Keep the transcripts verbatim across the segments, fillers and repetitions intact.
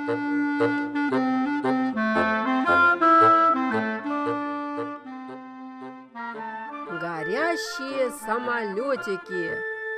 Горящие самолетики.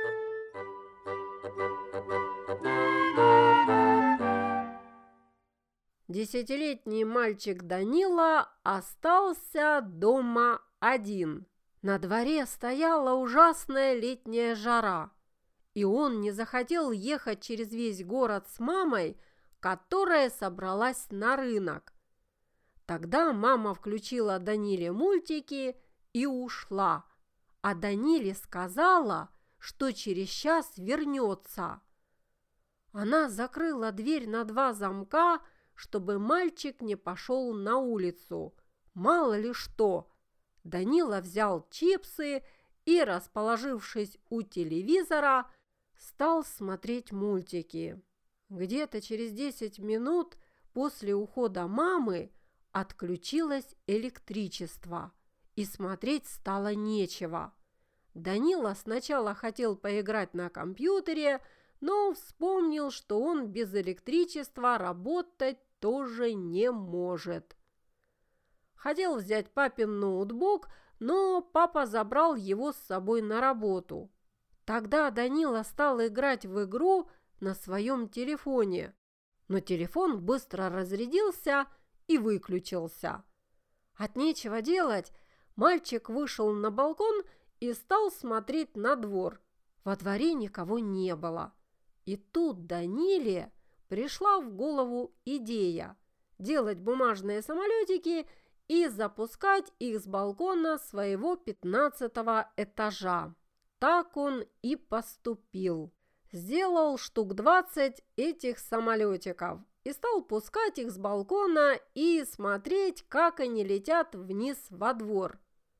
Десятилетний мальчик Данила остался дома один. На дворе стояла ужасная летняя жара, и он не захотел ехать через весь город с мамой, которая собралась на рынок. Тогда мама включила Даниле мультики и ушла, а Даниле сказала, что через час вернется. Она закрыла дверь на два замка, чтобы мальчик не пошел на улицу. Мало ли что. Данила взял чипсы и, расположившись у телевизора, стал смотреть мультики. Где-то через десять минут после ухода мамы отключилось электричество, и смотреть стало нечего. Данила сначала хотел поиграть на компьютере, но вспомнил, что он без электричества работать тоже не может. Хотел взять папин ноутбук, но папа забрал его с собой на работу. Тогда Данила стал играть в игру на своем телефоне, но телефон быстро разрядился и выключился. От нечего делать, мальчик вышел на балкон и стал смотреть на двор. Во дворе никого не было. И тут Даниле пришла в голову идея делать бумажные самолетики и запускать их с балкона своего пятнадцатого этажа. Так он и поступил. Сделал штук двадцать этих самолетиков и стал пускать их с балкона и смотреть, как они летят вниз во двор.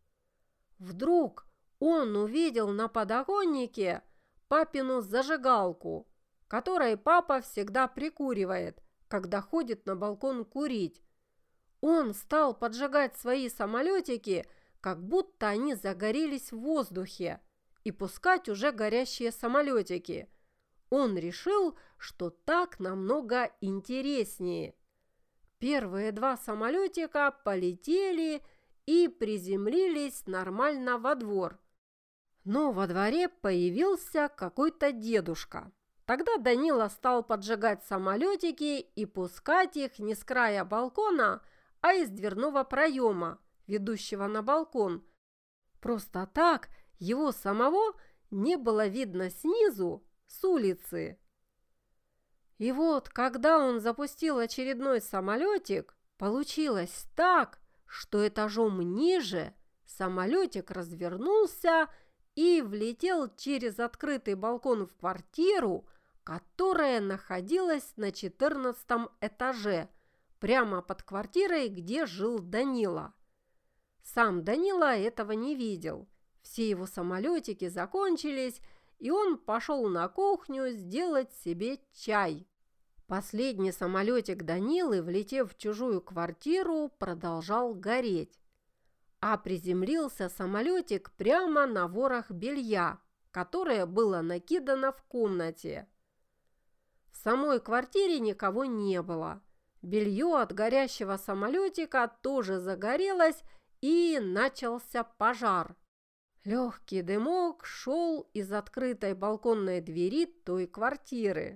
Вдруг он увидел на подоконнике папину зажигалку, которой папа всегда прикуривает, когда ходит на балкон курить. Он стал поджигать свои самолетики, как будто они загорелись в воздухе, и пускать уже горящие самолетики. Он решил, что так намного интереснее. Первые два самолетика полетели и приземлились нормально во двор. Но во дворе появился какой-то дедушка. Тогда Данила стал поджигать самолетики и пускать их не с края балкона, а из дверного проема, ведущего на балкон. Просто так его самого не было видно снизу, с улицы. И вот, когда он запустил очередной самолетик, получилось так, что этажом ниже самолетик развернулся и влетел через открытый балкон в квартиру, которая находилась на четырнадцатом этаже, прямо под квартирой, где жил Данила. Сам Данила этого не видел. Все его самолетики закончились, и он пошел на кухню сделать себе чай. Последний самолетик Данилы, влетев в чужую квартиру, продолжал гореть. А приземлился самолетик прямо на ворох белья, которое было накидано в комнате. В самой квартире никого не было. Белье от горящего самолетика тоже загорелось, и начался пожар. Легкий дымок шел из открытой балконной двери той квартиры.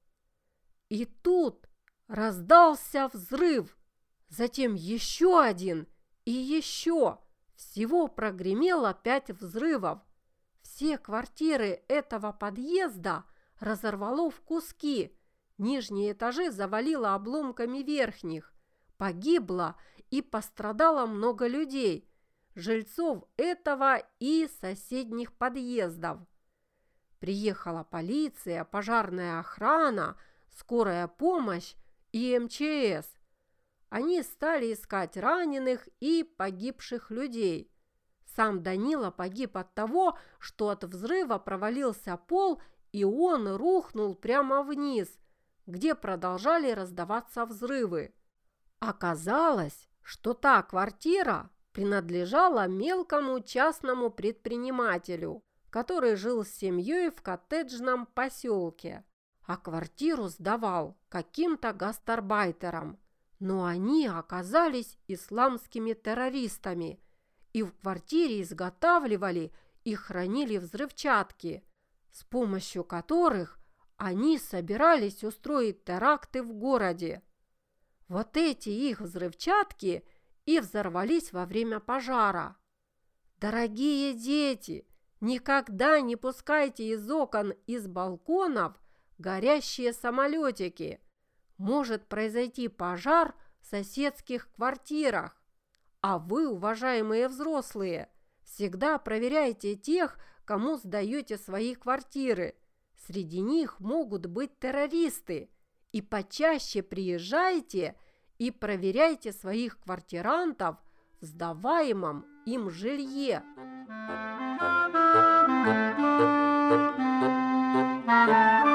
И тут раздался взрыв, затем еще один и еще. Всего прогремело пять взрывов. Все квартиры этого подъезда разорвало в куски. Нижние этажи завалило обломками верхних. Погибло и пострадало много людей, жильцов этого и соседних подъездов. Приехала полиция, пожарная охрана, скорая помощь и эм че эс. Они стали искать раненых и погибших людей. Сам Данила погиб от того, что от взрыва провалился пол, и он рухнул прямо вниз, где продолжали раздаваться взрывы. Оказалось, что та квартира принадлежала мелкому частному предпринимателю, который жил с семьей в коттеджном поселке. а квартиру сдавал каким-то гастарбайтерам. Но они оказались исламскими террористами и в квартире изготавливали и хранили взрывчатки, с помощью которых они собирались устроить теракты в городе. Вот эти их взрывчатки и взорвались во время пожара. Дорогие дети, никогда не пускайте из окон, из балконов горящие самолетики. Может произойти пожар в соседских квартирах. А вы, уважаемые взрослые, всегда проверяйте тех, кому сдаете свои квартиры. Среди них могут быть террористы. И почаще приезжайте и проверяйте своих квартирантов в сдаваемом им жилье. Thank you.